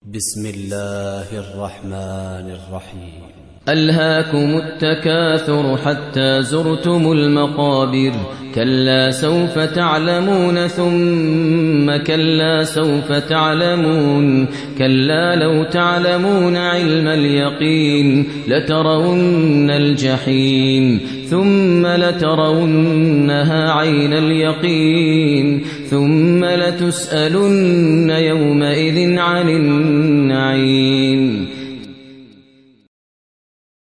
بسم الله الرحمن الرحيم. ألهاكم التكاثر حتى زرتم المقابر. كلا سوف تعلمون ثم كلا سوف تعلمون. كلا لو تعلمون علم اليقين لترون الجحيم ثم لترونها عين اليقين ثم لتسألن يومئذ عن النعيم.